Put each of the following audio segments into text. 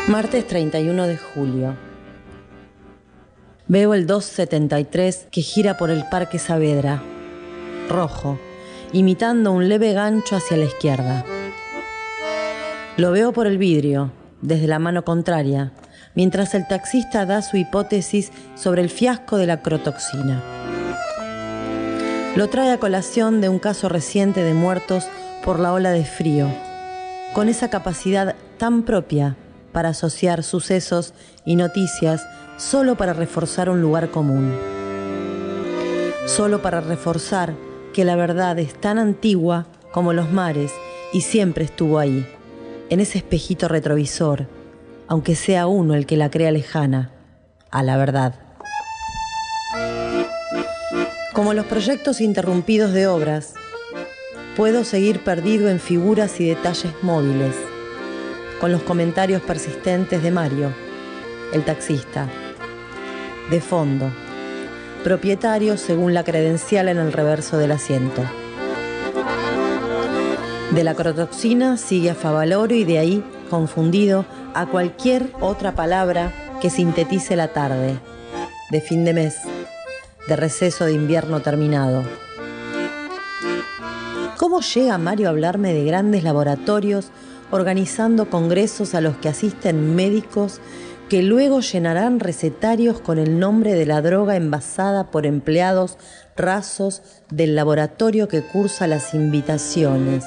Martes 31 de julio. Veo el 273 que gira por el Parque Saavedra, rojo, imitando un leve gancho hacia la izquierda. Lo veo por el vidrio, desde la mano contraria, mientras el taxista da su hipótesis sobre el fiasco de la crotoxina. Lo trae a colación de un caso reciente de muertos por la ola de frío, con esa capacidad tan propia para asociar sucesos y noticias solo para reforzar un lugar común. Solo para reforzar que la verdad es tan antigua como los mares y siempre estuvo ahí, en ese espejito retrovisor, aunque sea uno el que la crea lejana, a la verdad. Como los proyectos interrumpidos de obras, puedo seguir perdido en figuras y detalles móviles, con los comentarios persistentes de Mario, el taxista. De fondo, propietario según la credencial en el reverso del asiento. De la crotoxina sigue a Favaloro y de ahí, confundido, a cualquier otra palabra que sintetice la tarde, de fin de mes, de receso de invierno terminado. ¿Cómo llega Mario a hablarme de grandes laboratorios organizando congresos a los que asisten médicos que luego llenarán recetarios con el nombre de la droga envasada por empleados rasos del laboratorio que cursa las invitaciones?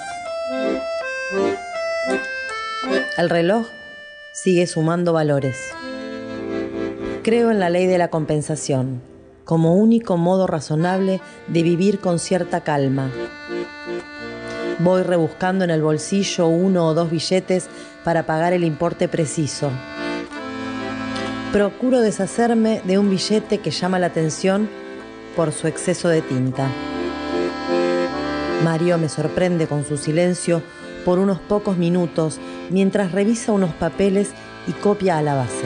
El reloj sigue sumando valores. Creo en la ley de la compensación, como único modo razonable de vivir con cierta calma. Voy rebuscando en el bolsillo 1 o 2 billetes para pagar el importe preciso. Procuro deshacerme de un billete que llama la atención por su exceso de tinta. Mario me sorprende con su silencio por unos pocos minutos mientras revisa unos papeles y copia a la base.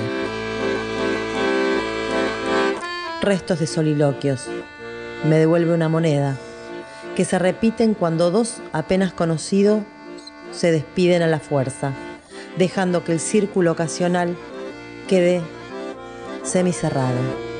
Restos de soliloquios. Me devuelve una moneda, que se repiten cuando dos apenas conocidos se despiden a la fuerza, dejando que el círculo ocasional quede semicerrado.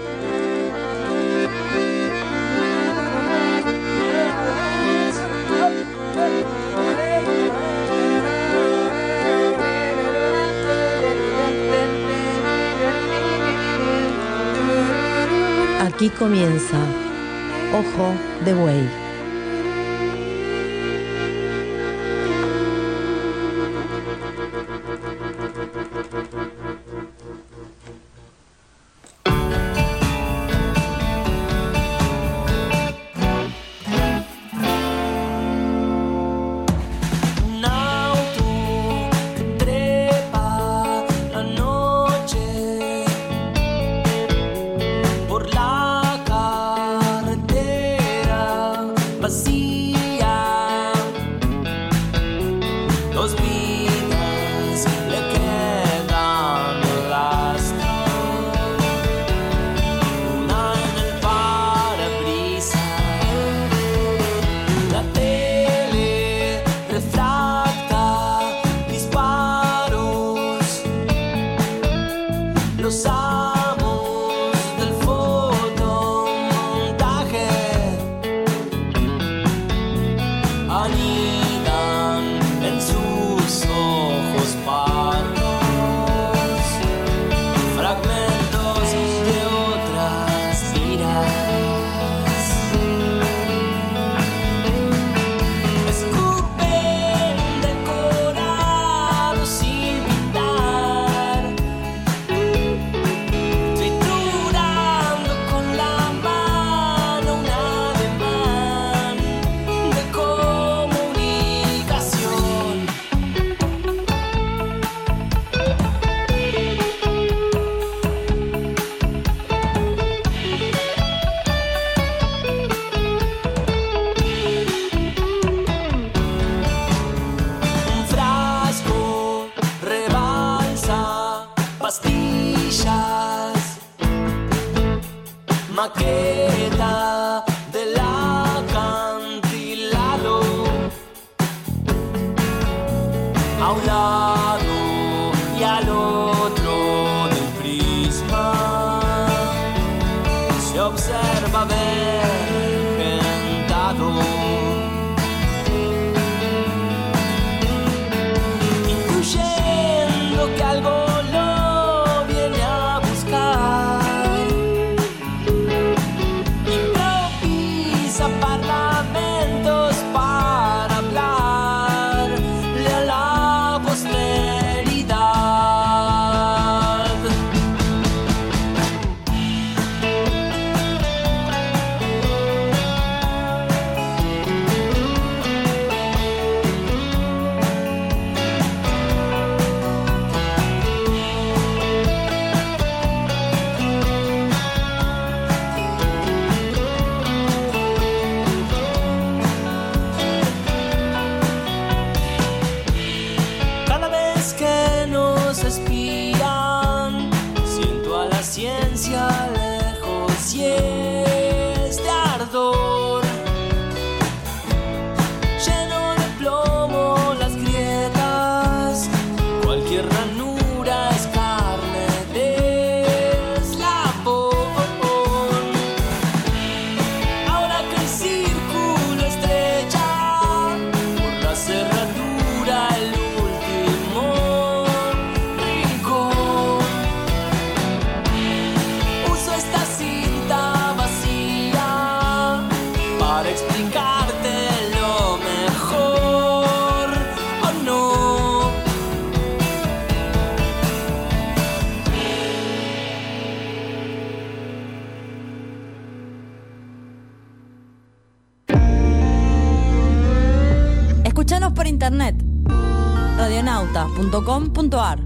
Aquí comienza Ojo de Buey. Maqueta del acantilado, a un lado y al otro. por internet. radionauta.com.ar.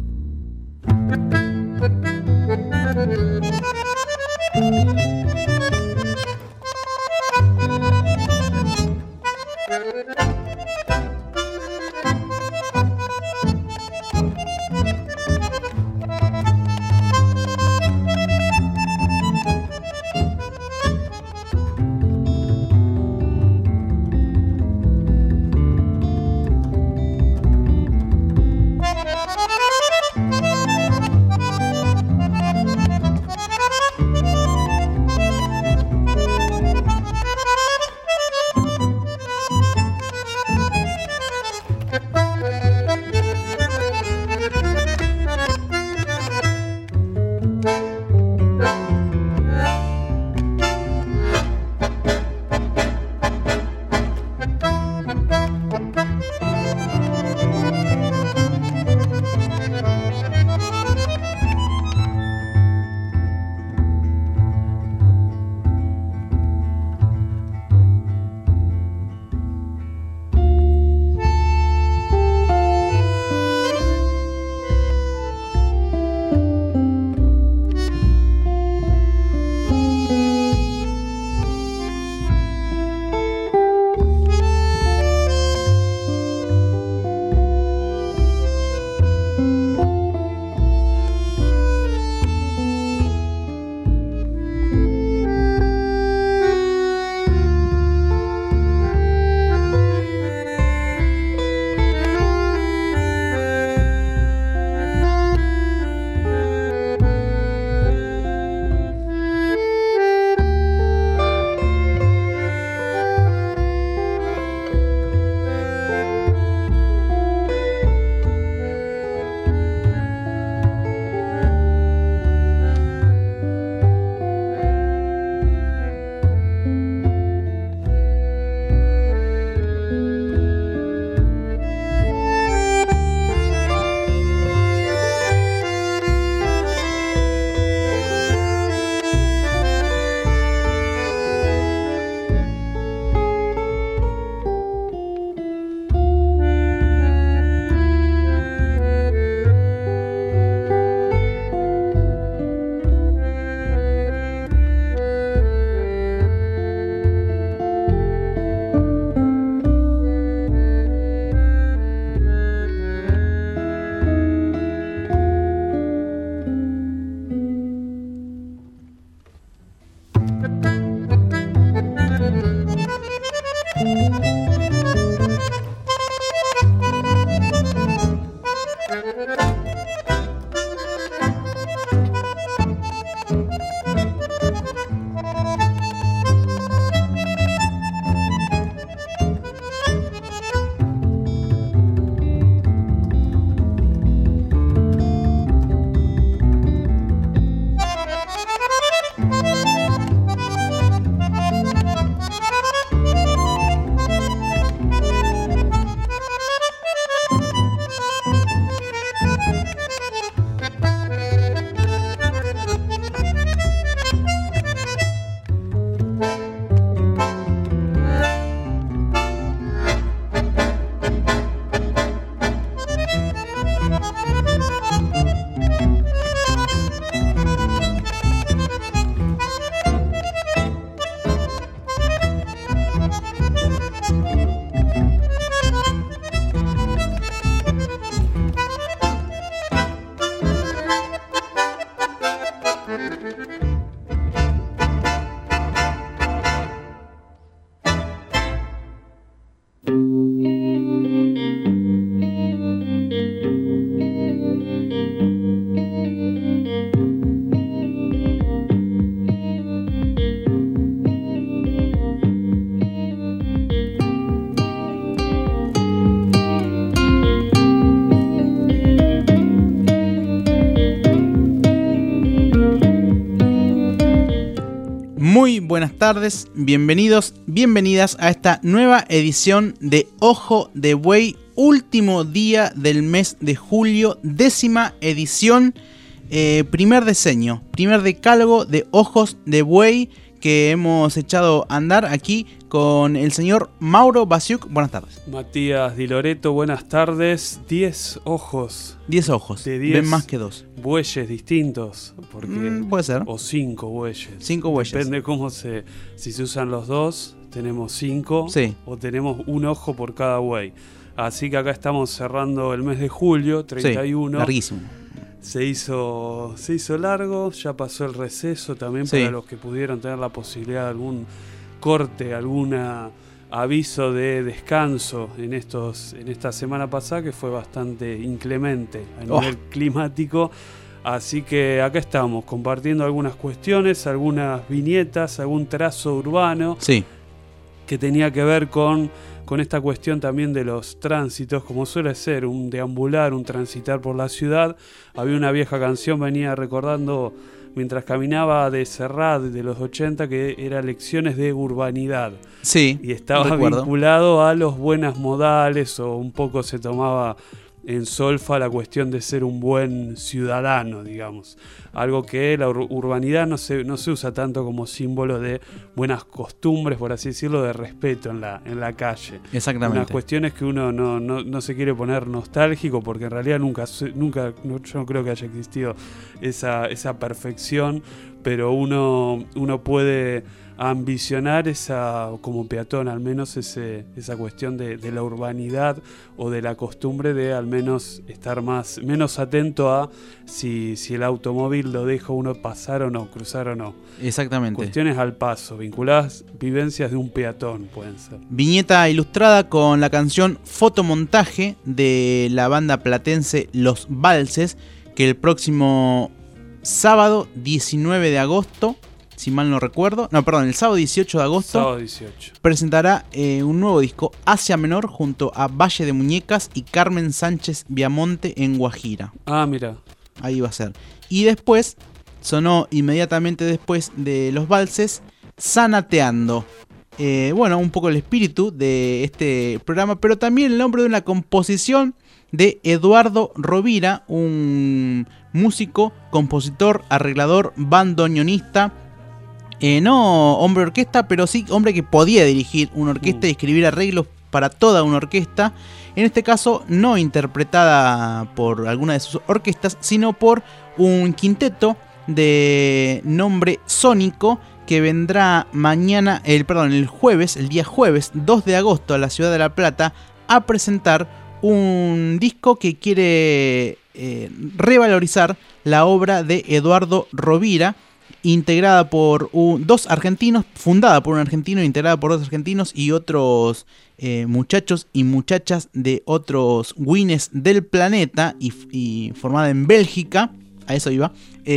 Muy buenas tardes, bienvenidos, bienvenidas a esta nueva edición de Ojo de Buey, último día del mes de julio, 10ª edición, primer diseño, primer decálogo de Ojos de Buey que hemos echado a andar aquí con el señor Mauro Basiuk. Buenas tardes. Matías Di Loreto, buenas tardes. 10 ojos. 10 ojos. De 10 ven más que 2. Bueyes distintos. Porque, puede ser. O 5 bueyes. 5 bueyes. Depende si se usan los dos, tenemos 5. Sí. O tenemos un ojo por cada buey. Así que acá estamos cerrando el mes de julio, 31. Sí, larguísimo. Se hizo largo, ya pasó el receso también para los que pudieron tener la posibilidad de algún corte, algún aviso de descanso en esta semana pasada, que fue bastante inclemente a nivel climático. Así que acá estamos compartiendo algunas cuestiones, algunas viñetas, algún trazo urbano que tenía que ver con esta cuestión también de los tránsitos, como suele ser un deambular, un transitar por la ciudad. Había una vieja canción, venía recordando mientras caminaba de Serrat de los 80, que era Lecciones de Urbanidad. Sí, y estaba vinculado a los buenos modales, o un poco se tomaba en solfa la cuestión de ser un buen ciudadano, digamos. Algo que la urbanidad no se usa tanto como símbolo de buenas costumbres, por así decirlo, de respeto en la calle. Exactamente. Unas cuestiones que uno no se quiere poner nostálgico, porque en realidad nunca yo no creo que haya existido esa perfección, pero uno puede ambicionar como peatón al menos esa cuestión de la urbanidad, o de la costumbre de al menos estar menos atento a si el automóvil lo deja uno pasar o no, cruzar o no. Exactamente. Cuestiones al paso, vinculadas, vivencias de un peatón pueden ser. Viñeta ilustrada con la canción Fotomontaje de la banda platense Los Valses, que el próximo sábado 19 de agosto, si mal no recuerdo, el sábado 18 de agosto, presentará un nuevo disco, Asia Menor, junto a Valle de Muñecas y Carmen Sánchez Viamonte en Guajira. Ah, mira. Ahí va a ser. Y después, sonó inmediatamente después de Los Valses, Sanateando. Un poco el espíritu de este programa, pero también el nombre de una composición de Eduardo Rovira, un músico, compositor, arreglador, bandoneonista. No hombre orquesta, pero sí hombre que podía dirigir una orquesta y escribir arreglos para toda una orquesta. En este caso, no interpretada por alguna de sus orquestas, sino por un quinteto de nombre Sónico, que vendrá el día jueves 2 de agosto a la ciudad de La Plata a presentar un disco que quiere revalorizar la obra de Eduardo Rovira, integrada por dos argentinos, fundada por un argentino, integrada por dos argentinos y otros muchachos y muchachas de otros wines del planeta, y formada en Bélgica. A eso iba.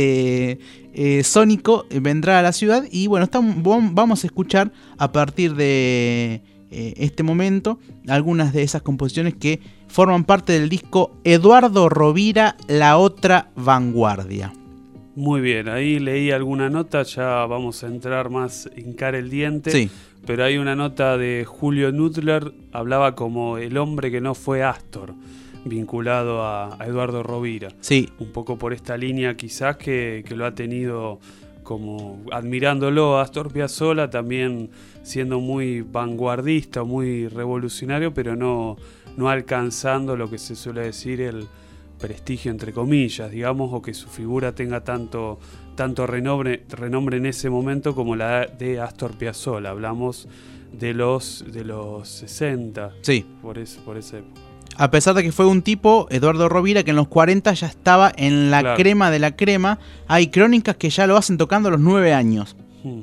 Sónico vendrá a la ciudad y vamos a escuchar a partir de este momento algunas de esas composiciones que forman parte del disco Eduardo Rovira, La Otra Vanguardia. Muy bien, ahí leí alguna nota, ya vamos a entrar más, hincar el diente. Sí. Pero hay una nota de Julio Nudler, hablaba como el hombre que no fue Astor, vinculado a Eduardo Rovira. Sí. Un poco por esta línea quizás que lo ha tenido como admirándolo a Astor Piazzolla, también siendo muy vanguardista, muy revolucionario, pero no alcanzando lo que se suele decir el prestigio entre comillas, digamos, o que su figura tenga tanto renombre en ese momento como la de Astor Piazzolla. Hablamos de los 60. Sí. Por esa época. A pesar de que fue un tipo, Eduardo Rovira, que en los 40 ya estaba en la crema de la crema. Hay crónicas que ya lo hacen tocando a los 9 años.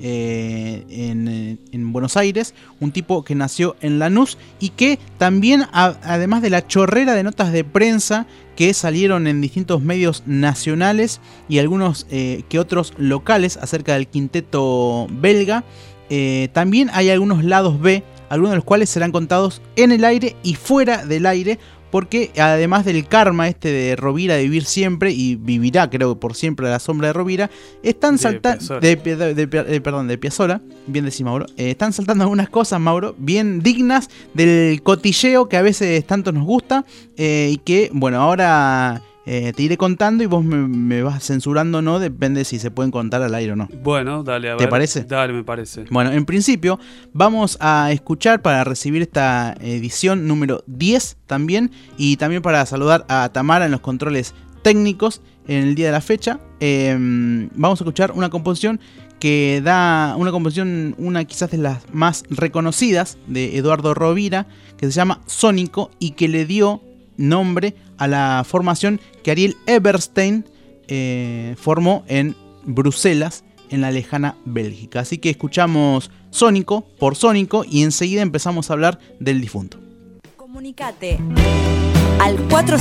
En Buenos Aires, un tipo que nació en Lanús y que también, además de la chorrera de notas de prensa que salieron en distintos medios nacionales y algunos que otros locales acerca del quinteto belga, también hay algunos lados B, algunos de los cuales serán contados en el aire y fuera del aire, porque además del karma de Rovira de vivir siempre, y vivirá creo por siempre a la sombra de Rovira, están saltando de Piazzolla, bien decís Mauro, están saltando algunas cosas, Mauro, bien dignas del cotilleo que a veces tanto nos gusta, y que ahora Te iré contando y vos me vas censurando o no, depende si se pueden contar al aire o no. Bueno, dale, a ver. ¿Te parece? Dale, me parece. Bueno, en principio vamos a escuchar para recibir esta edición número 10 también, y también para saludar a Tamara en los controles técnicos en el día de la fecha. Vamos a escuchar una composición que da una quizás de las más reconocidas de Eduardo Rovira, que se llama Sónico y que le dio nombre a la formación que Ariel Eberstein formó en Bruselas, en la lejana Bélgica. Así que escuchamos Sónico por Sónico y enseguida empezamos a hablar del difunto. Comunicate al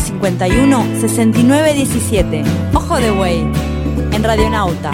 451-6917. Ojo de Buey, en Radionauta.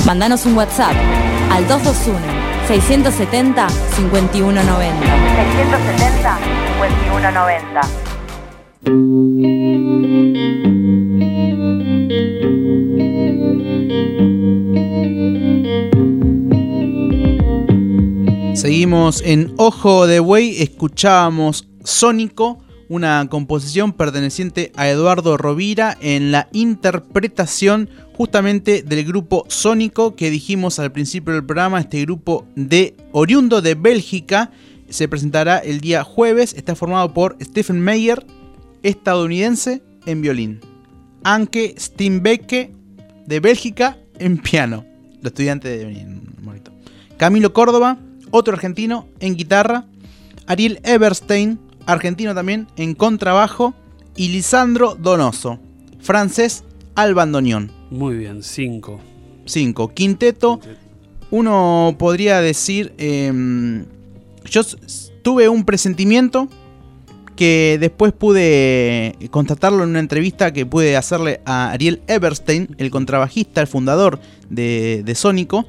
Mándanos un WhatsApp al 221-670-5190. 670-5190. Seguimos en Ojo de Buey, escuchábamos Sónico, una composición perteneciente a Eduardo Rovira en la interpretación justamente del grupo Sónico que dijimos al principio del programa. Este grupo oriundo de Bélgica se presentará el día jueves. Está formado por Stephen Meyer, estadounidense, en violín, Anke Steenbeke, de Bélgica, en piano, los estudiantes de violín, Camilo Córdoba, otro argentino, en guitarra, Ariel Eberstein, argentino también, en contrabajo, y Lisandro Donoso, francés, al bandoneón. Muy bien, 5. Quinteto. Uno podría decir, yo tuve un presentimiento que después pude constatarlo en una entrevista que pude hacerle a Ariel Eberstein, el contrabajista, el fundador de Sónico,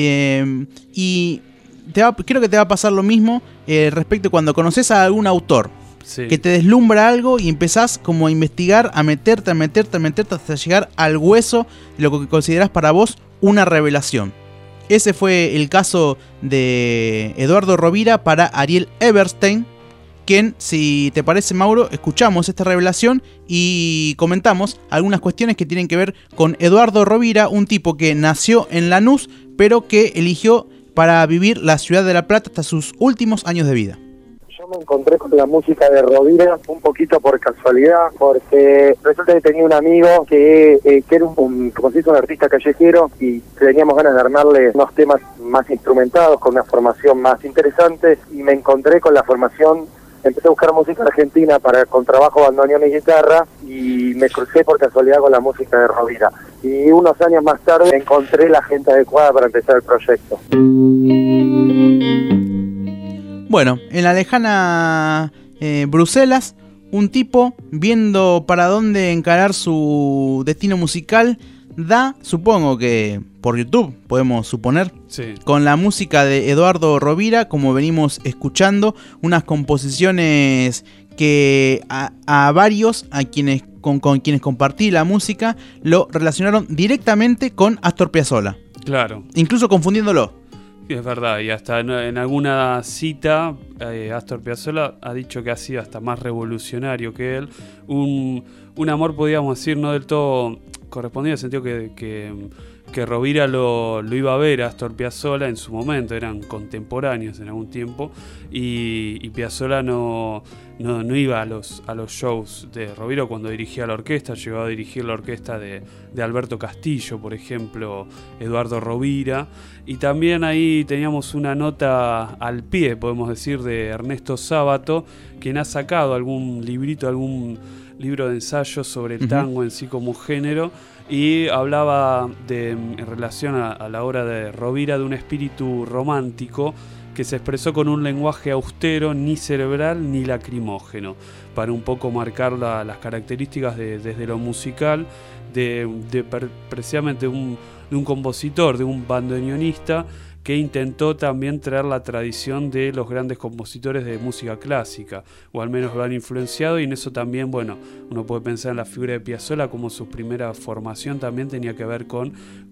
y creo que te va a pasar lo mismo respecto a cuando conoces a algún autor, sí, que te deslumbra algo y empezás como a investigar, a meterte hasta llegar al hueso de lo que considerás para vos una revelación. Ese fue el caso de Eduardo Rovira para Ariel Eberstein, quien, si te parece, Mauro, escuchamos esta revelación y comentamos algunas cuestiones que tienen que ver con Eduardo Rovira, un tipo que nació en Lanús, pero que eligió para vivir la ciudad de La Plata hasta sus últimos años de vida. Yo me encontré con la música de Rovira un poquito por casualidad, porque resulta que tenía un amigo que era un artista callejero y teníamos ganas de armarle unos temas más instrumentados, con una formación más interesante, y me encontré con la formación. Empecé a buscar música argentina para contrabajo, bandoneón y guitarra, y me crucé por casualidad con la música de Rovira. Y unos años más tarde encontré la gente adecuada para empezar el proyecto. Bueno, en la lejana Bruselas, un tipo, viendo para dónde encarar su destino musical, supongo que por YouTube, podemos suponer, sí, con la música de Eduardo Rovira, como venimos escuchando, unas composiciones que a varios, con quienes compartí la música, lo relacionaron directamente con Astor Piazzolla. Claro. Incluso confundiéndolo. Es verdad, y hasta en alguna cita Astor Piazzolla ha dicho que ha sido hasta más revolucionario que él. Un amor, podríamos decir, no del todo correspondido, en el sentido que Rovira lo iba a ver a Astor Piazzolla en su momento, eran contemporáneos en algún tiempo, y Piazzolla no iba a los shows de Rovira cuando dirigía la orquesta. Llegó a dirigir la orquesta de Alberto Castillo, por ejemplo, Eduardo Rovira, y también ahí teníamos una nota al pie, podemos decir, de Ernesto Sábato, quien ha sacado algún libro de ensayos sobre el tango en sí como género, y hablaba en relación a la obra de Rovira de un espíritu romántico que se expresó con un lenguaje austero, ni cerebral ni lacrimógeno, para un poco marcar las características desde lo musical precisamente de un compositor, de un bandoneonista que intentó también traer la tradición de los grandes compositores de música clásica, o al menos lo han influenciado, y en eso también, bueno, uno puede pensar en la figura de Piazzolla, como su primera formación también tenía que ver con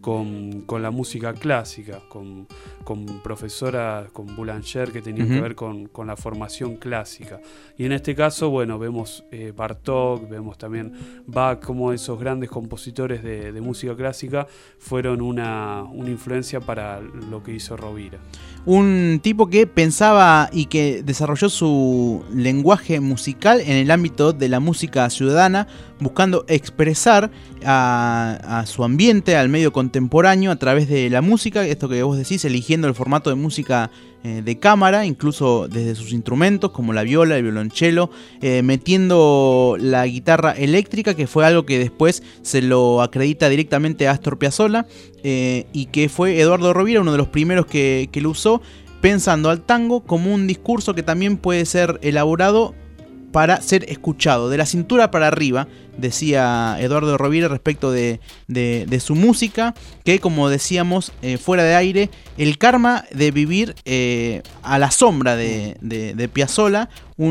la música clásica, con profesoras, con Boulanger, que tenían que ver con la formación clásica. Y en este caso, bueno, vemos Bartók, vemos también Bach, como esos grandes compositores de música clásica fueron una influencia para lo que hizo Rovira. Un tipo que pensaba y que desarrolló su lenguaje musical en el ámbito de la música ciudadana, buscando expresar a su ambiente, al medio contemporáneo, a través de la música, esto que vos decís, eligiendo el formato de música de cámara, incluso desde sus instrumentos como la viola, el violonchelo, metiendo la guitarra eléctrica, que fue algo que después se lo acredita directamente a Astor Piazzolla, y que fue Eduardo Rovira uno de los primeros que lo usó, pensando al tango como un discurso que también puede ser elaborado para ser escuchado de la cintura para arriba, decía Eduardo Rovira respecto de su música, que como decíamos fuera de aire, el karma de vivir a la sombra de Piazzolla,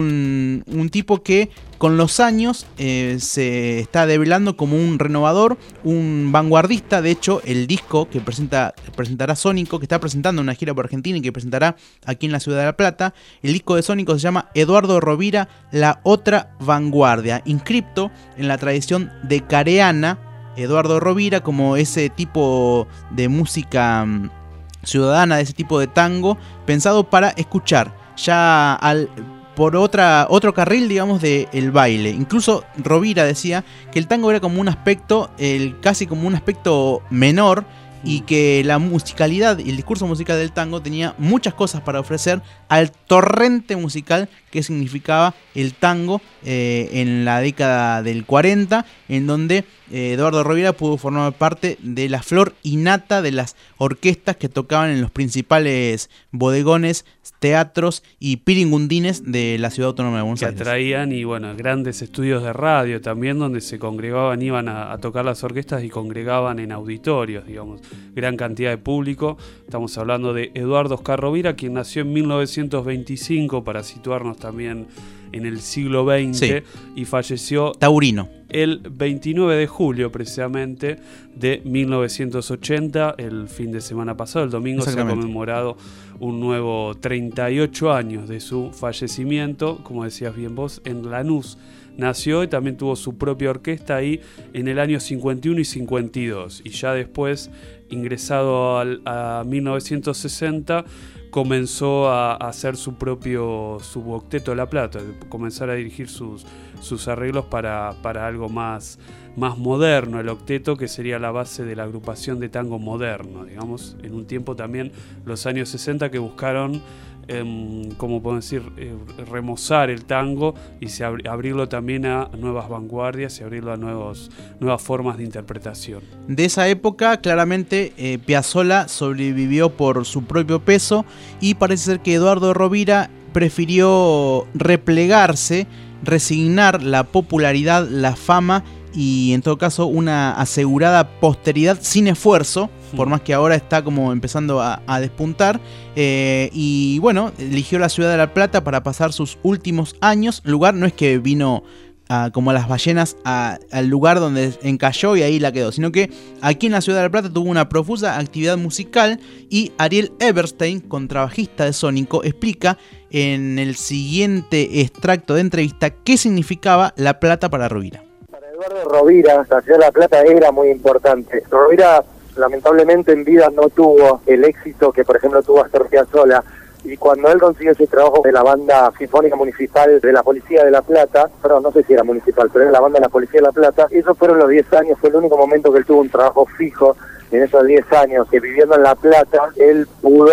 un tipo que con los años se está develando como un renovador, un vanguardista. De hecho, el disco que presentará Sónico, que está presentando una gira por Argentina y que presentará aquí en la Ciudad de La Plata, el disco de Sónico se llama Eduardo Rovira, la otra vanguardia, inscripto en la tradición de Careana. Eduardo Rovira como ese tipo de música ciudadana, de ese tipo de tango, pensado para escuchar ya por otro carril, digamos, del baile. Incluso Rovira decía que el tango era como un aspecto, casi como un aspecto menor, y que la musicalidad y el discurso musical del tango tenía muchas cosas para ofrecer al torrente musical que significaba el tango en la década del 40, en donde Eduardo Rovira pudo formar parte de la flor innata de las orquestas que tocaban en los principales bodegones, teatros y piringundines de la Ciudad Autónoma de Buenos Aires. Que atraían, y bueno, grandes estudios de radio también, donde se congregaban, iban a tocar las orquestas y congregaban en auditorios, digamos, gran cantidad de público. Estamos hablando de Eduardo Oscar Rovira, quien nació en 1925, para situarnos también en el siglo XX, sí, y falleció taurino el 29 de julio precisamente de 1980, el fin de semana pasado, el domingo se ha conmemorado un nuevo 38 años de su fallecimiento, como decías bien vos, en Lanús nació y también tuvo su propia orquesta ahí en el año 51 y 52, y ya después, ingresado a 1960, comenzó a hacer su octeto de La Plata, comenzar a dirigir sus arreglos para algo más moderno, el octeto, que sería la base de la agrupación de tango moderno, digamos, en un tiempo también, los años 60, que buscaron, como podemos decir, remozar el tango y abrirlo también a nuevas vanguardias y abrirlo a nuevas formas de interpretación. De esa época, claramente, Piazzolla sobrevivió por su propio peso, y parece ser que Eduardo Rovira prefirió replegarse, resignar la popularidad, la fama y en todo caso una asegurada posteridad sin esfuerzo, por más que ahora está como empezando a despuntar, y bueno, eligió la Ciudad de La Plata para pasar sus últimos años. Lugar no es que vino como las ballenas al lugar donde encalló y ahí la quedó, sino que aquí en la Ciudad de La Plata tuvo una profusa actividad musical, y Ariel Eberstein, contrabajista de Sónico, explica en el siguiente extracto de entrevista qué significaba La Plata para Rovira. Para Eduardo Rovira, la Ciudad de La Plata era muy importante. Rovira lamentablemente en vida no tuvo el éxito que por ejemplo tuvo Astor Piazzolla, y cuando él consiguió ese trabajo de la banda sinfónica municipal de la Policía de La Plata, perdón, no sé si era municipal, pero era la banda de la Policía de La Plata, esos fueron los 10 años, fue el único momento que él tuvo un trabajo fijo en esos 10 años, que viviendo en La Plata, él pudo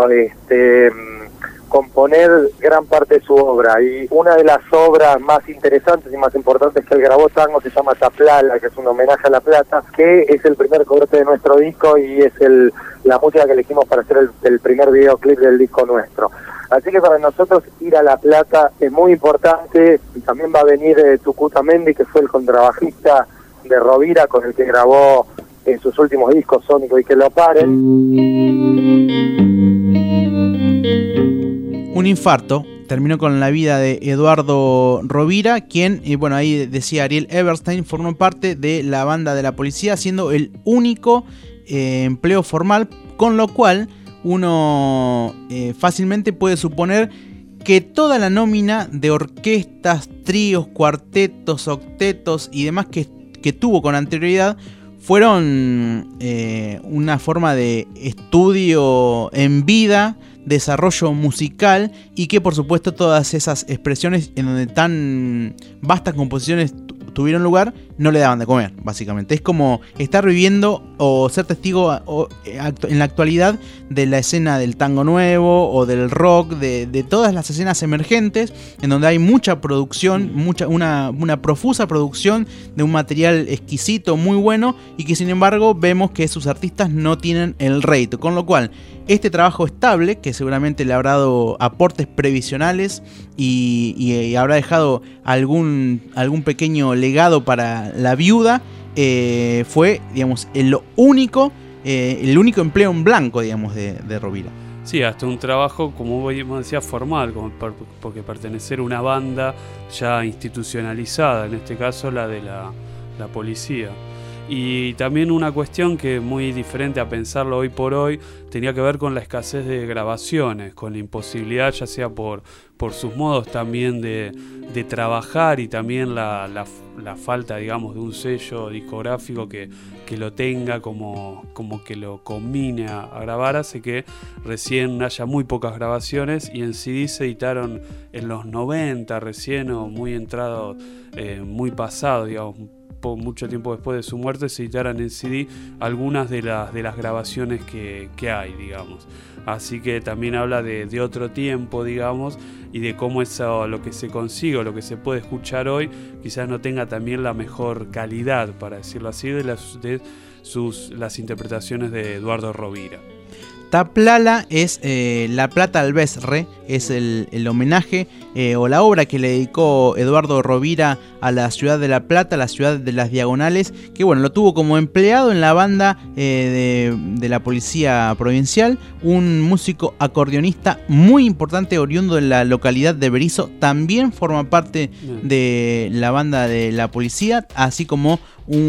componer gran parte de su obra, y una de las obras más interesantes y más importantes que él grabó tango se llama Taplala, que es un homenaje a La Plata, que es el primer corte de nuestro disco y es la música que elegimos para hacer el primer videoclip del disco nuestro. Así que para nosotros ir a La Plata es muy importante, y también va a venir Tucuta Mendy, que fue el contrabajista de Rovira, con el que grabó en sus últimos discos Sónico y Que Lo Paren. Un infarto terminó con la vida de Eduardo Rovira, quien, bueno, ahí decía Ariel Eberstein, formó parte de la banda de la Policía, siendo el único empleo formal, con lo cual uno fácilmente puede suponer que toda la nómina de orquestas, tríos, cuartetos, octetos y demás que tuvo con anterioridad fueron una forma de estudio en vida, desarrollo musical, y que por supuesto todas esas expresiones en donde tan vastas composiciones tuvieron lugar no le daban de comer, básicamente. Es como estar viviendo o ser testigo en la actualidad de la escena del tango nuevo o del rock, de todas las escenas emergentes, en donde hay mucha producción, una profusa producción de un material exquisito, muy bueno, y que sin embargo vemos que sus artistas no tienen el rédito, con lo cual este trabajo estable, que seguramente le habrá dado aportes previsionales y habrá dejado algún pequeño legado para la viuda, fue, digamos, el único empleo en blanco, digamos, de Rovira. Sí, hasta un trabajo, como vos decías, formal, porque pertenecer a una banda ya institucionalizada, en este caso la de la policía. Y también una cuestión que es muy diferente a pensarlo hoy por hoy, tenía que ver con la escasez de grabaciones, con la imposibilidad, ya sea por sus modos también de trabajar, y también la falta, digamos, de un sello discográfico que lo tenga como que lo combine a grabar, hace que recién haya muy pocas grabaciones, y en CD se editaron en los 90 recién, o muy entrado, muy pasado, digamos, mucho tiempo después de su muerte, se editaran en CD algunas de las grabaciones que hay, digamos. Así que también habla de otro tiempo, digamos, y de cómo eso, lo que se consigue o lo que se puede escuchar hoy, quizás no tenga también la mejor calidad, para decirlo así, de las interpretaciones de Eduardo Rovira. Taplala es La Plata al Besre, es el homenaje o la obra que le dedicó Eduardo Rovira a la ciudad de La Plata, la ciudad de las Diagonales, que bueno, lo tuvo como empleado en la banda de la policía provincial, un músico acordeonista muy importante, oriundo de la localidad de Berisso, también forma parte de la banda de la policía, así como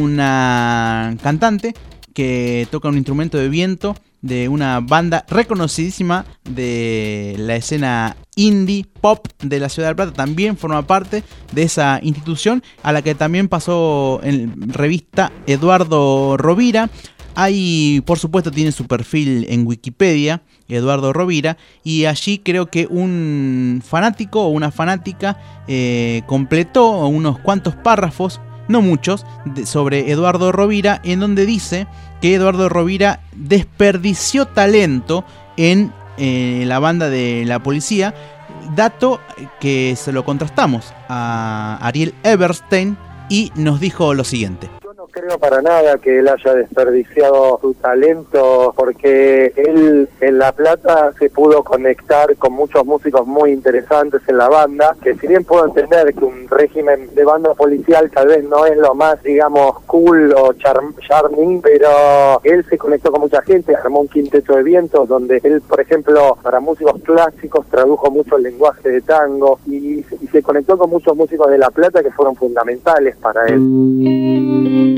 una cantante que toca un instrumento de viento de una banda reconocidísima de la escena indie pop de la ciudad de La Plata, también forma parte de esa institución, a la que también pasó en revista Eduardo Rovira. Ahí, por supuesto, tiene su perfil en Wikipedia, Eduardo Rovira, y allí creo que un fanático o una fanática completó unos cuantos párrafos, no muchos, sobre Eduardo Rovira, en donde dice que Eduardo Rovira desperdició talento en la banda de la policía, dato que se lo contrastamos a Ariel Eberstein, y nos dijo lo siguiente. No creo para nada que él haya desperdiciado su talento, porque él en La Plata se pudo conectar con muchos músicos muy interesantes en la banda, que si bien puedo entender que un régimen de banda policial tal vez no es lo más, digamos, cool o charming, pero él se conectó con mucha gente, armó un quinteto de vientos donde él, por ejemplo, para músicos clásicos tradujo mucho el lenguaje de tango, y se conectó con muchos músicos de La Plata que fueron fundamentales para él.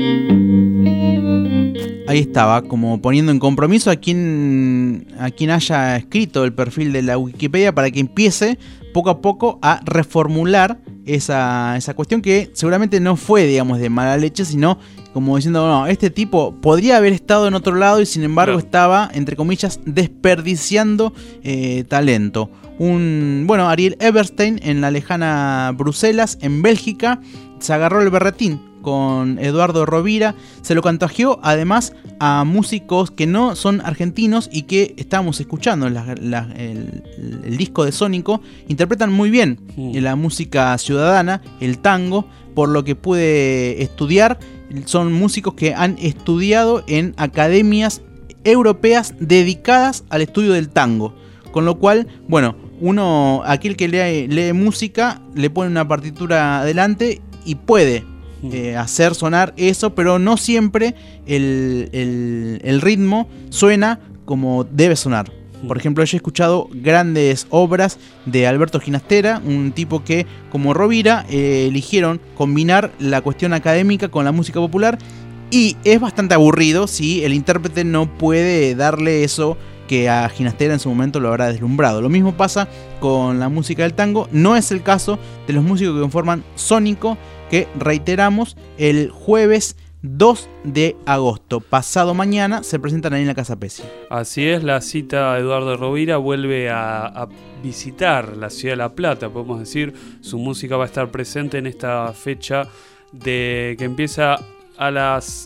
Ahí estaba, como poniendo en compromiso a quien haya escrito el perfil de la Wikipedia, para que empiece poco a poco a reformular esa cuestión, que seguramente no fue, digamos, de mala leche, sino como diciendo, no, este tipo podría haber estado en otro lado y sin embargo estaba, entre comillas, desperdiciando talento. Ariel Eberstein, en la lejana Bruselas, en Bélgica, se agarró el berretín con Eduardo Rovira, se lo contagió además a músicos que no son argentinos y que estábamos escuchando el disco de Sónico, interpretan muy bien la música ciudadana, el tango, por lo que pude estudiar. Son músicos que han estudiado en academias europeas dedicadas al estudio del tango, con lo cual, bueno, aquel que lee música le pone una partitura adelante y puede hacer sonar eso, pero no siempre el ritmo suena como debe sonar. Por ejemplo, yo he escuchado grandes obras de Alberto Ginastera, un tipo que, como Rovira, eligieron combinar la cuestión académica con la música popular, y es bastante aburrido si el intérprete no puede darle eso que a Ginastera en su momento lo habrá deslumbrado. Lo mismo pasa con la música del tango. No es el caso de los músicos que conforman Sónico, que reiteramos, el jueves 2 de agosto, pasado mañana, se presentan ahí en la Casa Pesi. Así es, la cita de Eduardo Rovira vuelve a visitar la ciudad de La Plata, podemos decir. Su música va a estar presente en esta fecha que empieza a las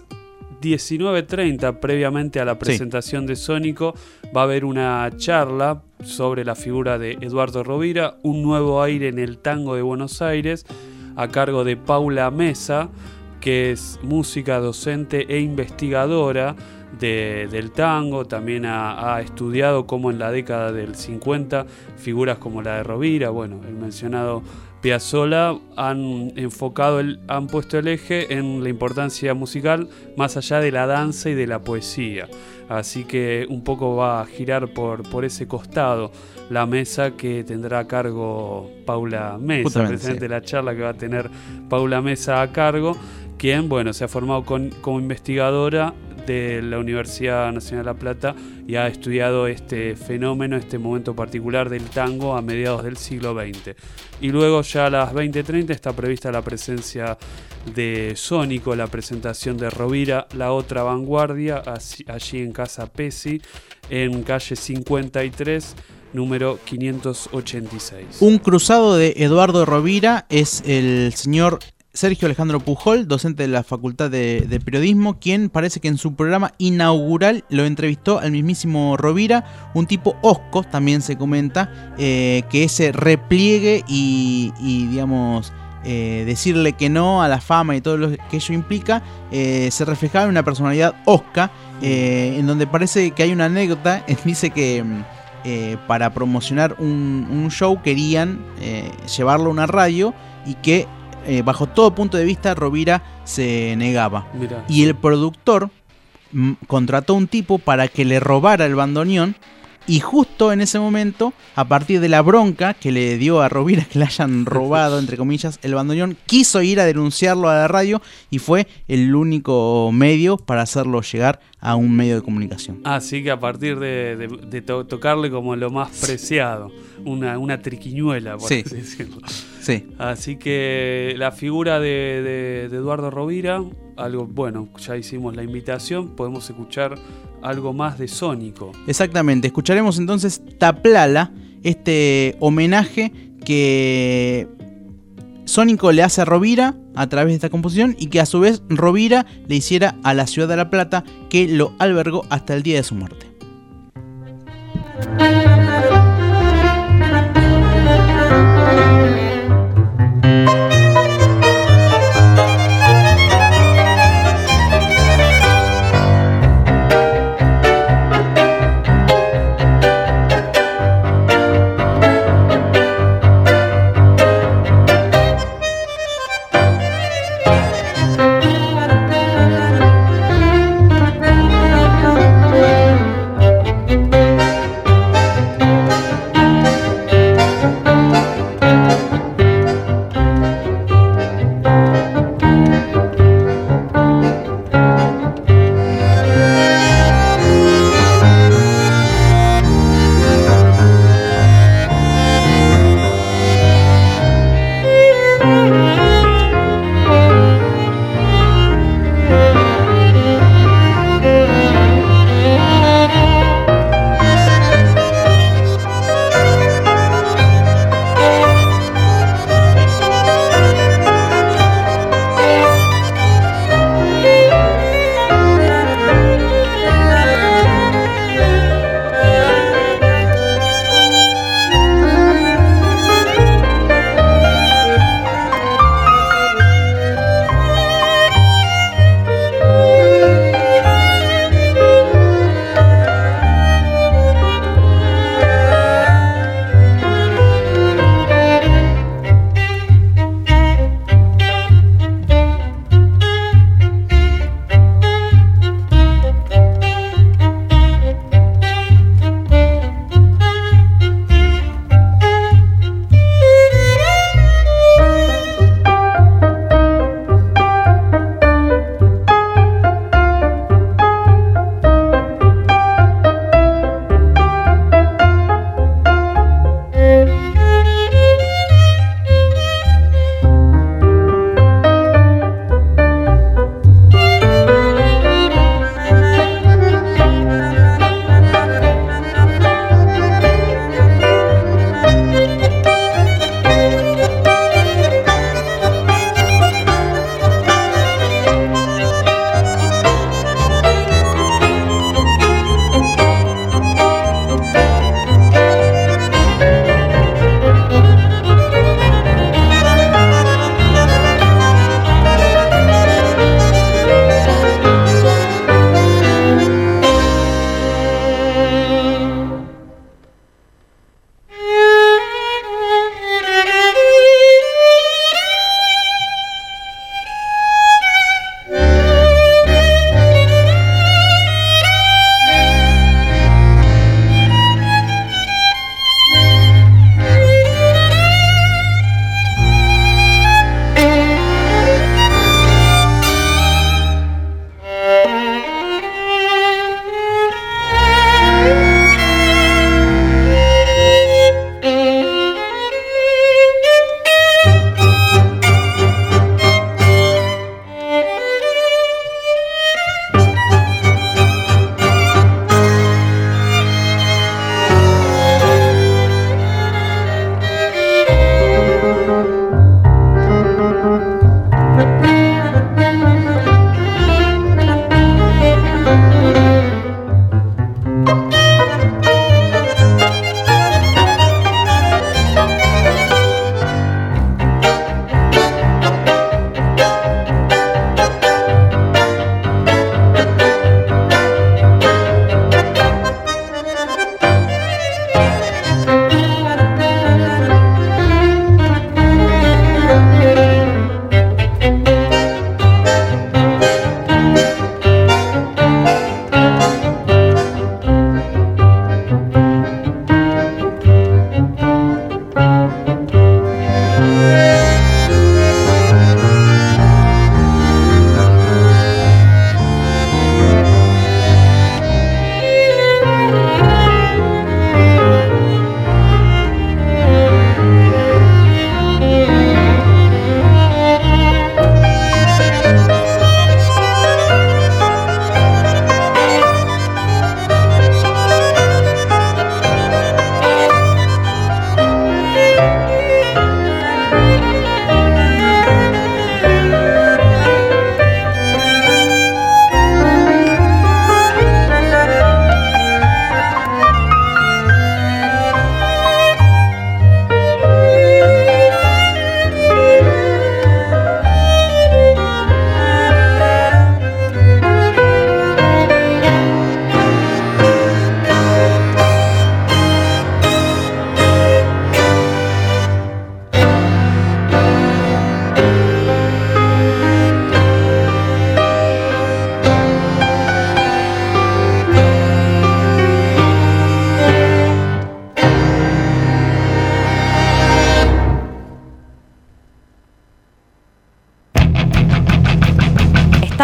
19:30, previamente a la presentación de Sónico. Va a haber una charla sobre la figura de Eduardo Rovira, un nuevo aire en el tango de Buenos Aires, a cargo de Paula Mesa, que es música, docente e investigadora del tango. También ha estudiado cómo en la década del 50 figuras como la de Rovira, bueno, el mencionado Piazzolla, han puesto el eje en la importancia musical más allá de la danza y de la poesía. Así que un poco va a girar por ese costado la mesa que tendrá a cargo Paula Mesa, precisamente sí. La charla que va a tener Paula Mesa a cargo, quien, bueno, se ha formado como investigadora de la Universidad Nacional de La Plata y ha estudiado este fenómeno, este momento particular del tango a mediados del siglo XX. Y luego ya a las 20:30 está prevista la presencia de Sónico, la presentación de Rovira, La Otra Vanguardia, allí en Casa Pesi, en calle 53, número 586. Un cruzado de Eduardo Rovira es el señor Sergio Alejandro Pujol, docente de la Facultad de Periodismo, quien parece que en su programa inaugural lo entrevistó al mismísimo Rovira, un tipo hosco, también se comenta, que ese repliegue y digamos, decirle que no a la fama y todo lo que ello implica, se reflejaba en una personalidad hosca, en donde parece que hay una anécdota. Dice que para promocionar un show querían llevarlo a una radio y que bajo todo punto de vista Rovira se negaba. Mirá. Y el productor contrató un tipo para que le robara el bandoneón, y justo en ese momento, a partir de la bronca que le dio a Rovira que le hayan robado, entre comillas, el bandoneón, quiso ir a denunciarlo a la radio y fue el único medio para hacerlo llegar a un medio de comunicación. Así que a partir de tocarle como lo más preciado, una triquiñuela, por así decirlo. Sí. Así que la figura de Eduardo Rovira, algo, bueno, ya hicimos la invitación, podemos escuchar algo más de Sónico. Exactamente, escucharemos entonces Taplala, este homenaje que Sónico le hace a Rovira a través de esta composición y que a su vez Rovira le hiciera a la ciudad de La Plata, que lo albergó hasta el día de su muerte.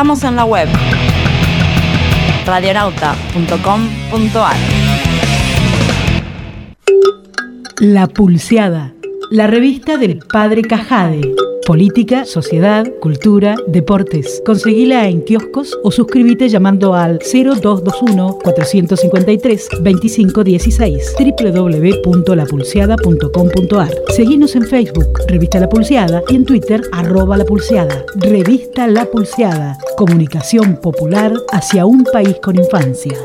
Estamos en la web radionauta.com.ar. La Pulseada, la revista del Padre Cajade. Política, sociedad, cultura, deportes. Conseguila en kioscos o suscríbete llamando al 0221-453-2516 www.lapulseada.com.ar. Seguinos en Facebook, Revista La Pulseada, y en Twitter, @lapulseada. Revista La Pulseada. Comunicación popular hacia un país con infancia.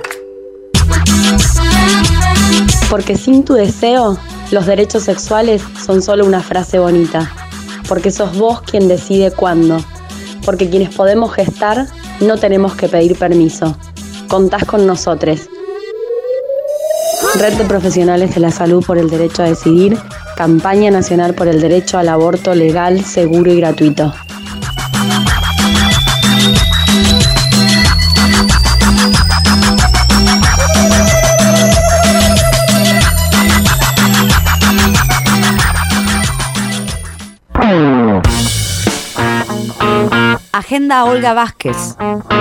Porque sin tu deseo, los derechos sexuales son solo una frase bonita. Porque sos vos quien decide cuándo. Porque quienes podemos gestar, no tenemos que pedir permiso. Contás con nosotros. Red de Profesionales de la Salud por el Derecho a Decidir. Campaña Nacional por el Derecho al Aborto Legal, Seguro y Gratuito. Agenda Olga Vázquez.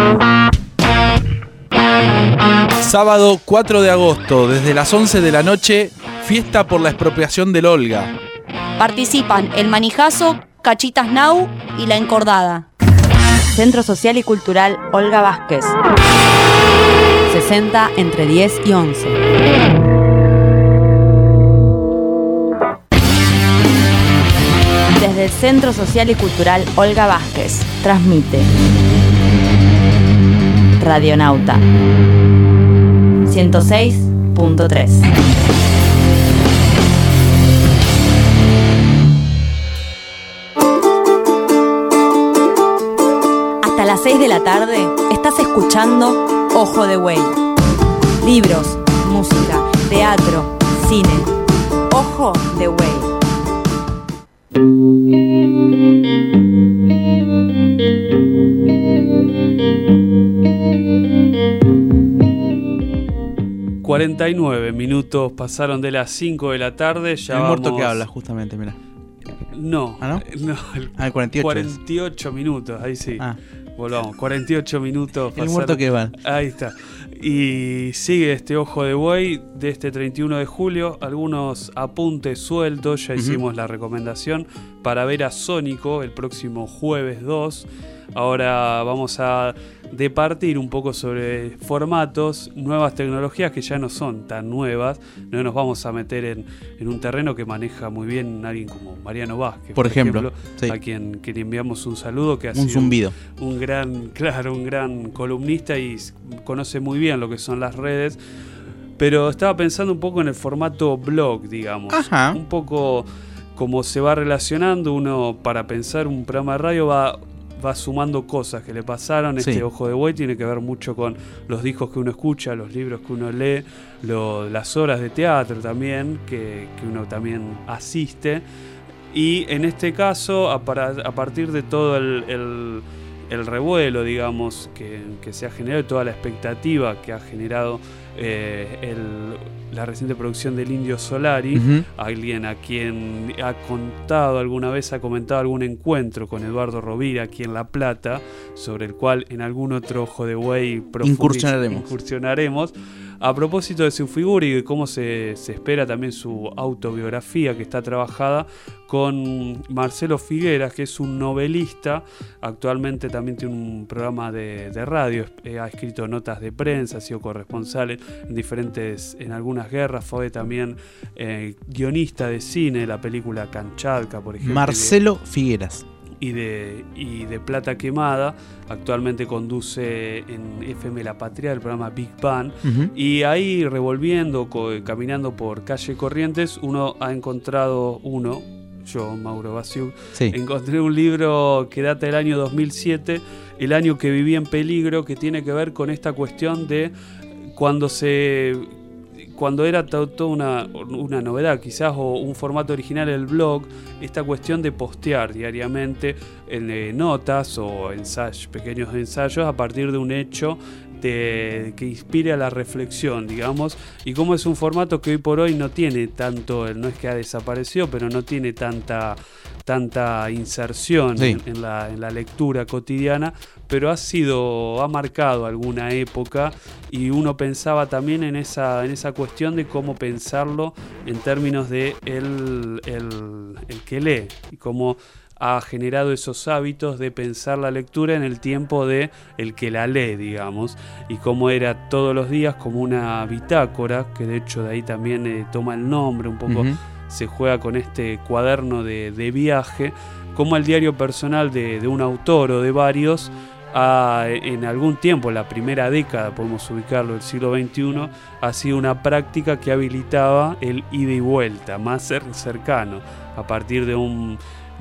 Sábado 4 de agosto, desde las 11 de la noche, fiesta por la expropiación del Olga. Participan El Manijazo, Cachitas Now y La Encordada. Centro Social y Cultural Olga Vázquez. 60 entre 10 y 11. Desde el Centro Social y Cultural Olga Vázquez, transmite Radionauta 106.3. Hasta las 6 de la tarde estás escuchando Ojo de Buey. Libros, música, teatro, cine. Ojo de Buey. 49 minutos pasaron de las 5 de la tarde. Ya el muerto vamos... que habla, justamente, mira. No. ¿Ah, no? No, el 48. 48 minutos, ahí sí. Volvamos, 48 minutos pasaron. El muerto que va. Ahí está. Y sigue este Ojo de Buey de este 31 de julio. Algunos apuntes sueltos. Ya hicimos la recomendación para ver a Sónico el próximo jueves 2. Ahora vamos a departir un poco sobre formatos, nuevas tecnologías que ya no son tan nuevas. No nos vamos a meter en un terreno que maneja muy bien alguien como Mariano Vázquez, por ejemplo, sí. A quien le enviamos un saludo, que ha un sido zumbido. un gran columnista y conoce muy bien lo que son las redes. Pero estaba pensando un poco en el formato blog, digamos. Ajá. Un poco como se va relacionando uno para pensar un programa de radio, va sumando cosas que le pasaron. Sí. Este Ojo de Buey tiene que ver mucho con los discos que uno escucha, los libros que uno lee, las horas de teatro también, que uno también asiste. Y en este caso, a partir de todo el revuelo, digamos, que se ha generado, toda la expectativa que ha generado la reciente producción del Indio Solari, alguien a quien ha contado alguna vez, ha comentado algún encuentro con Eduardo Rovira aquí en La Plata, sobre el cual en algún otro Ojo de Buey incursionaremos. A propósito de su figura y de cómo se espera también su autobiografía, que está trabajada con Marcelo Figueras, que es un novelista, actualmente también tiene un programa de radio, ha escrito notas de prensa, ha sido corresponsal en algunas guerras, fue también guionista de cine de la película Kamchatka, por ejemplo. Marcelo Figueras. Y de Plata Quemada. Actualmente conduce en FM La Patria el programa Big Bang. Y ahí, revolviendo, caminando por calle Corrientes, yo, Mauro Basiuk, encontré un libro que data del año 2007, el año que viví en peligro, que tiene que ver con esta cuestión de cuando era toda una novedad quizás, o un formato original el blog, esta cuestión de postear diariamente en notas o pequeños ensayos a partir de un hecho que inspire a la reflexión, digamos, y cómo es un formato que hoy por hoy no tiene tanto, no es que ha desaparecido, pero no tiene tanta tanta inserción en la lectura cotidiana, pero ha marcado alguna época, y uno pensaba también en esa cuestión de cómo pensarlo en términos de el que lee, y cómo ha generado esos hábitos de pensar la lectura en el tiempo de el que la lee, digamos, y cómo era todos los días como una bitácora, que de hecho de ahí también toma el nombre, un poco se juega con este cuaderno de viaje, como el diario personal de un autor o de varios. En algún tiempo, en la primera década, podemos ubicarlo, del siglo XXI, ha sido una práctica que habilitaba el ida y vuelta, más cercano, a partir de un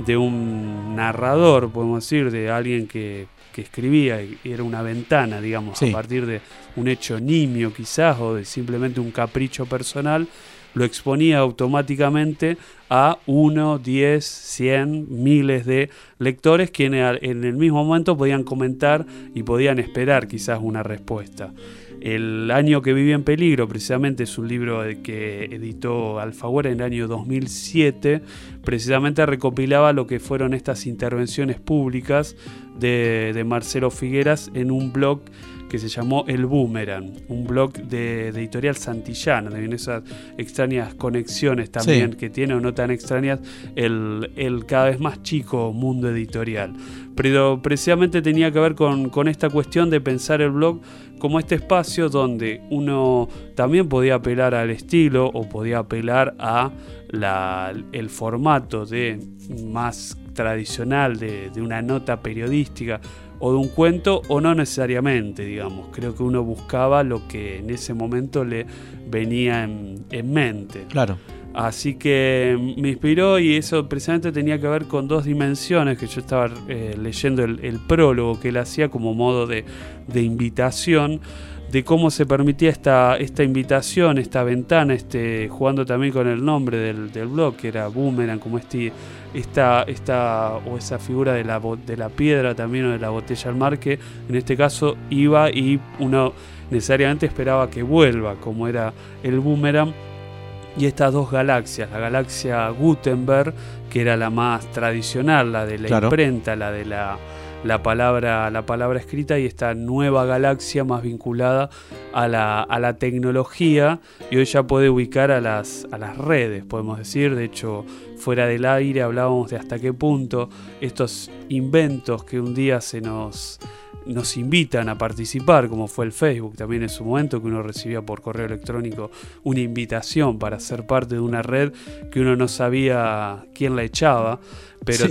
narrador, podemos decir, de alguien que escribía, y era una ventana, digamos, a partir de un hecho nimio quizás, o de simplemente un capricho personal, lo exponía automáticamente a 1, 10, 100, miles de lectores que en el mismo momento podían comentar y podían esperar quizás una respuesta. El año que viví en peligro, precisamente, es un libro que editó Alfaguara en el año 2007, precisamente recopilaba lo que fueron estas intervenciones públicas de Marcelo Figueras en un blog que se llamó El Boomerang, un blog de Editorial Santillana, también esas extrañas conexiones también que tiene, o no tan extrañas, el cada vez más chico mundo editorial. Pero precisamente tenía que ver con esta cuestión de pensar el blog como este espacio donde uno también podía apelar al estilo, o podía apelar a el formato más tradicional de una nota periodística o de un cuento, o no necesariamente, digamos. Creo que uno buscaba lo que en ese momento le venía en mente. Claro. Así que me inspiró, y eso precisamente tenía que ver con dos dimensiones que yo estaba leyendo el prólogo que él hacía como modo de invitación, de cómo se permitía esta invitación, esta ventana, jugando también con el nombre del blog, que era Boomerang, como o esa figura de la piedra también, o de la botella al mar, que en este caso iba y uno necesariamente esperaba que vuelva, como era el boomerang. Y estas dos galaxias, la galaxia Gutenberg, que era la más tradicional, la de la imprenta, la de la palabra escrita, y esta nueva galaxia más vinculada a la tecnología, y hoy ya puede ubicar a las redes, podemos decir. De hecho, fuera del aire hablábamos de hasta qué punto estos inventos que un día nos invitan a participar, como fue el Facebook también en su momento, que uno recibía por correo electrónico una invitación para ser parte de una red que uno no sabía quién la echaba, pero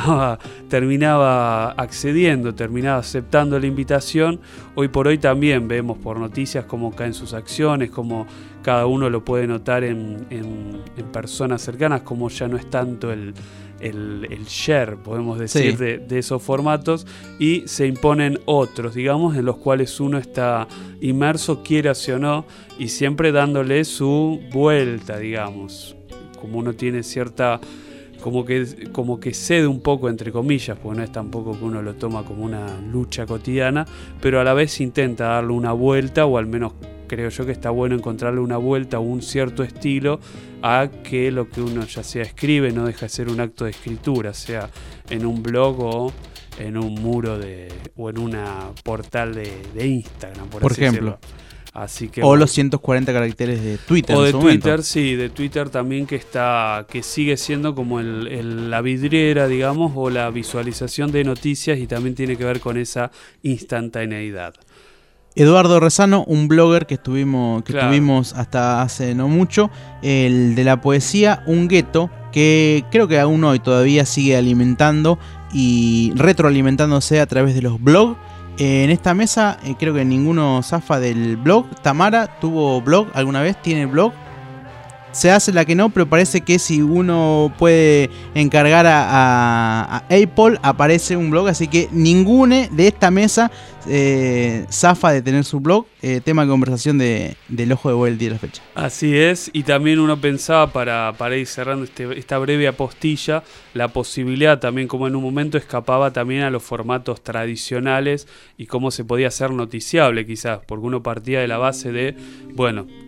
terminaba accediendo, terminaba aceptando la invitación. Hoy por hoy también vemos por noticias cómo caen sus acciones, cómo cada uno lo puede notar en personas cercanas, como ya no es tanto el share, podemos decir, de esos formatos, y se imponen otros, digamos, en los cuales uno está inmerso, quiera o no, y siempre dándole su vuelta, digamos. Como uno tiene cierta, como que cede un poco, entre comillas, porque no es tampoco que uno lo toma como una lucha cotidiana, pero a la vez intenta darle una vuelta, o al menos creo yo que está bueno encontrarle una vuelta o un cierto estilo a que lo que uno ya sea escribe no deja de ser un acto de escritura, sea en un blog o en un muro o en una portal de Instagram, por así ejemplo. Así que, o los 140 caracteres de Twitter. O de Twitter, sí, de Twitter también, que sigue siendo como la vidriera, digamos, o la visualización de noticias, y también tiene que ver con esa instantaneidad. Eduardo Rezano, un blogger que tuvimos hasta hace no mucho, el de la poesía Un Gueto, que creo que aún hoy todavía sigue alimentando y retroalimentándose a través de los blogs. En esta mesa creo que ninguno zafa del blog. Tamara tuvo blog alguna vez, tiene blog. Se hace la que no, pero parece que si uno puede encargar a Apple, aparece un blog. Así que ninguno de esta mesa zafa de tener su blog. Tema de conversación del Ojo de Buey el día de la fecha. Así es, y también uno pensaba, para ir cerrando esta breve apostilla, la posibilidad también, como en un momento escapaba también a los formatos tradicionales, y cómo se podía hacer noticiable quizás, porque uno partía de la base de, bueno,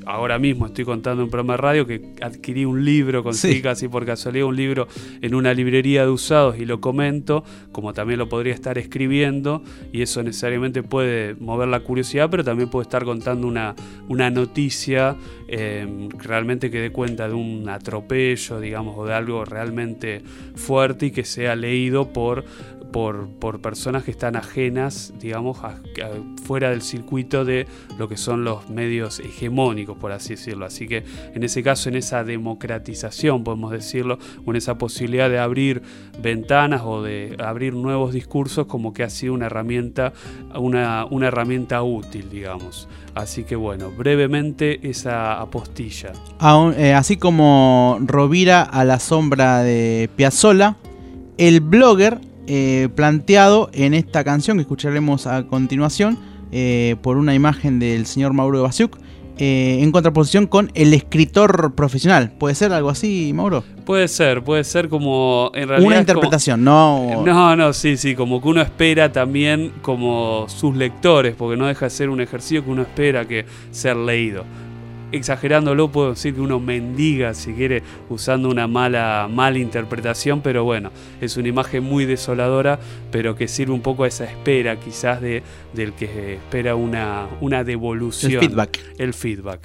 ahora mismo estoy contando un programa de radio que adquirí un libro, conseguí casi por casualidad un libro en una librería de usados y lo comento, como también lo podría estar escribiendo, y eso necesariamente puede mover la curiosidad, pero también puedo estar contando una noticia realmente que dé cuenta de un atropello, digamos, o de algo realmente fuerte y que sea leído por personas que están ajenas, digamos, fuera del circuito de lo que son los medios hegemónicos, por así decirlo. Así que en ese caso, en esa democratización, podemos decirlo, o en esa posibilidad de abrir ventanas o de abrir nuevos discursos, como que ha sido una herramienta útil, digamos. Así que bueno, brevemente esa apostilla. Así como Rovira a la sombra de Piazzolla, el blogger planteado en esta canción que escucharemos a continuación por una imagen del señor Mauro de Basiuk, en contraposición con el escritor profesional. ¿Puede ser algo así, Mauro? Puede ser como en realidad una interpretación, sí, como que uno espera también como sus lectores, porque no deja de ser un ejercicio que uno espera que ser leído. Exagerándolo, puedo decir que uno mendiga, si quiere, usando una mala interpretación, pero bueno, es una imagen muy desoladora, pero que sirve un poco a esa espera quizás del que espera una devolución. El feedback.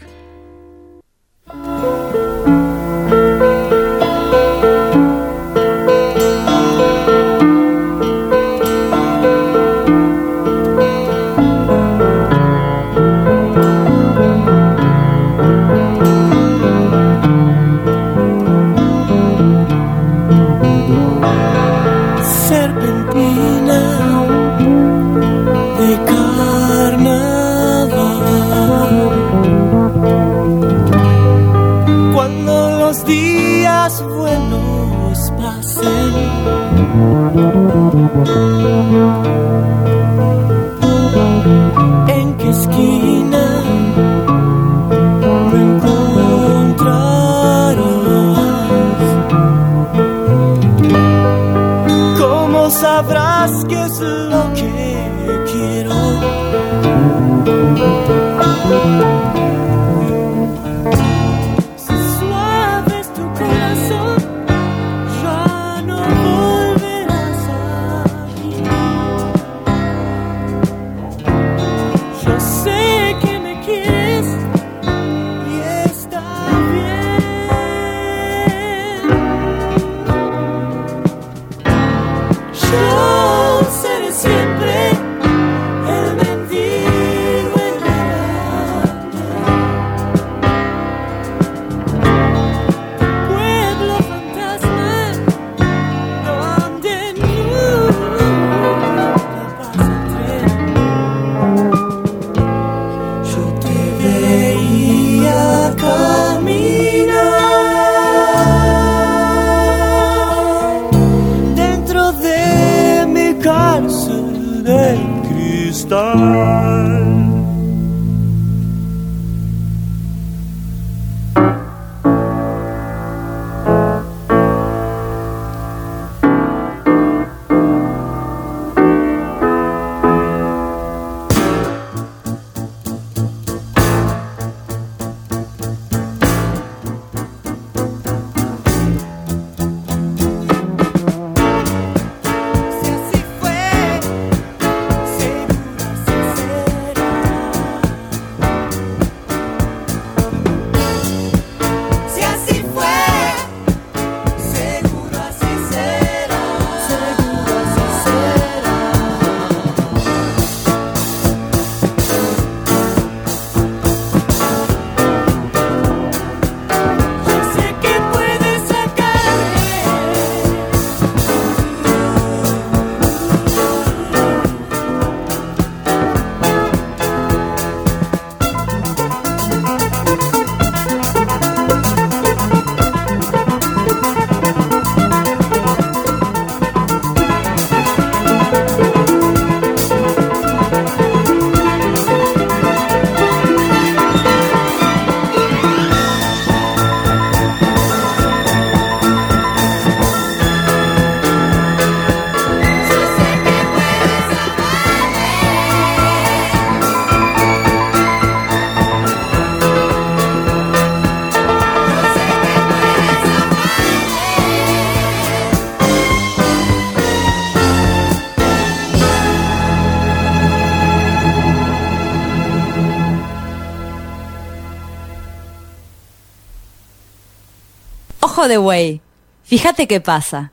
Ojo de Buey. Fíjate qué pasa.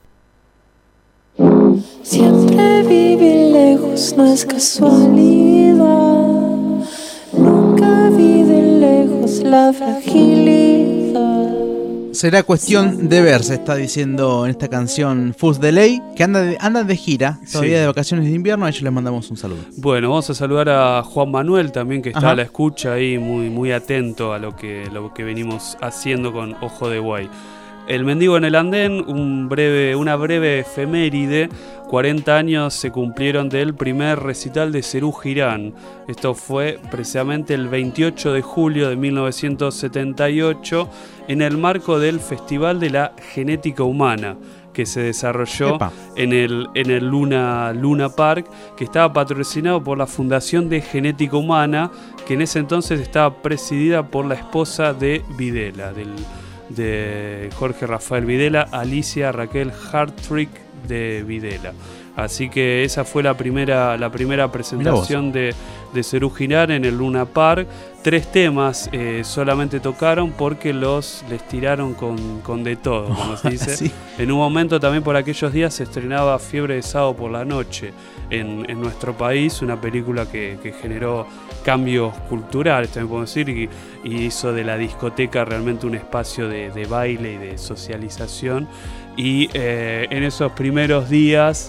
Siempre vivir lejos no es casualidad. Nunca vi de lejos la fragilidad. Será cuestión de ver, se está diciendo en esta canción Fus de Ley, que andan de gira, todavía de vacaciones de invierno. A ellos les mandamos un saludo. Bueno, vamos a saludar a Juan Manuel también, que está a la escucha ahí, muy atento a lo que venimos haciendo con Ojo de Buey. El mendigo en el andén, una breve efeméride. 40 años se cumplieron del primer recital de Serú Girán. Esto fue precisamente el 28 de julio de 1978 en el marco del Festival de la Genética Humana, que se desarrolló en el Luna Park, que estaba patrocinado por la Fundación de Genética Humana, que en ese entonces estaba presidida por la esposa de Videla, de Jorge Rafael Videla, Alicia Raquel Hartrick de Videla. Así que esa fue la primera presentación de Serú Girán en el Luna Park. 3 temas solamente tocaron porque les tiraron con de todo, como se dice. Sí. En un momento también por aquellos días se estrenaba Fiebre de Sábado por la Noche en nuestro país, una película que generó cambios culturales, también podemos decir, y hizo de la discoteca realmente un espacio de baile y de socialización. Y en esos primeros días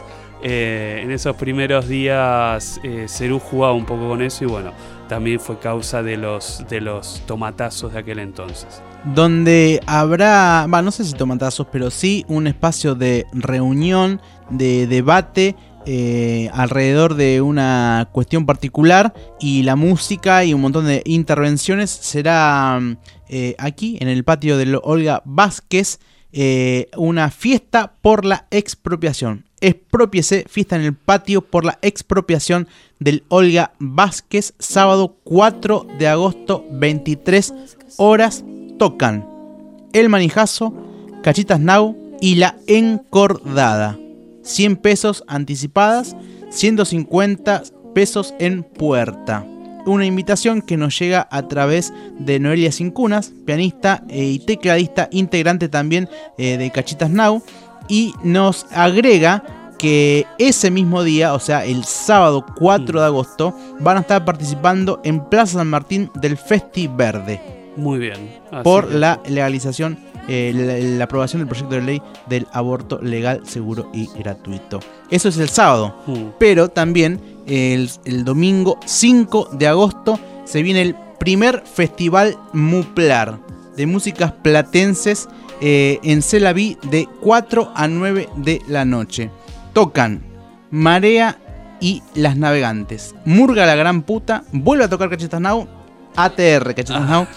Serú jugaba un poco con eso, y bueno, también fue causa de los tomatazos de aquel entonces. Donde habrá, no sé si tomatazos, pero sí un espacio de reunión, de debate alrededor de una cuestión particular, y la música y un montón de intervenciones será aquí en el patio de Olga Vázquez, una fiesta por la expropiación. Exprópiese, fiesta en el patio por la expropiación del Olga Vázquez, sábado 4 de agosto, 23 horas. Tocan El Manijazo, Cachitas Now y La Encordada. 100 pesos anticipadas, 150 pesos en puerta. Una invitación que nos llega a través de Noelia Cincunas, pianista y tecladista, integrante también de Cachitas Now, y nos agrega que ese mismo día, o sea el sábado 4 de agosto, van a estar participando en Plaza San Martín del Festi Verde. Muy bien. Por la legalización, la aprobación del proyecto de ley del aborto legal, seguro y gratuito. Eso es el sábado. Pero también el domingo 5 de agosto se viene el primer festival Muplar de músicas platenses en Celaví de 4 a 9 de la noche. Tocan Marea y Las Navegantes, Murga la Gran Puta, vuelve a tocar Cachitas Now, ATR Cachitas Now,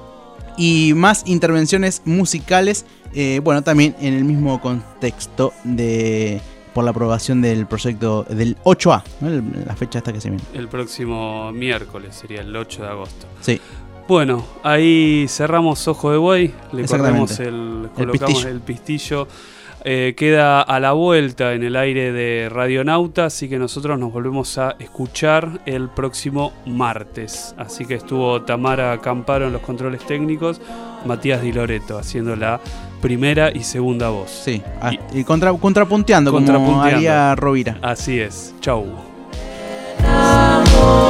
y más intervenciones musicales, bueno, también en el mismo contexto por la aprobación del proyecto del 8A, ¿no? La fecha esta que se viene. El próximo miércoles sería el 8 de agosto. Sí. Bueno, ahí cerramos Ojo de Buey, le colocamos el pistillo. Queda a la vuelta en el aire de Radionauta, así que nosotros nos volvemos a escuchar el próximo martes. Así que estuvo Tamara Camparo en los controles técnicos, Matías Di Loreto haciendo la primera y segunda voz. Sí, y contrapunteando como haría Rovira. Así es, chau.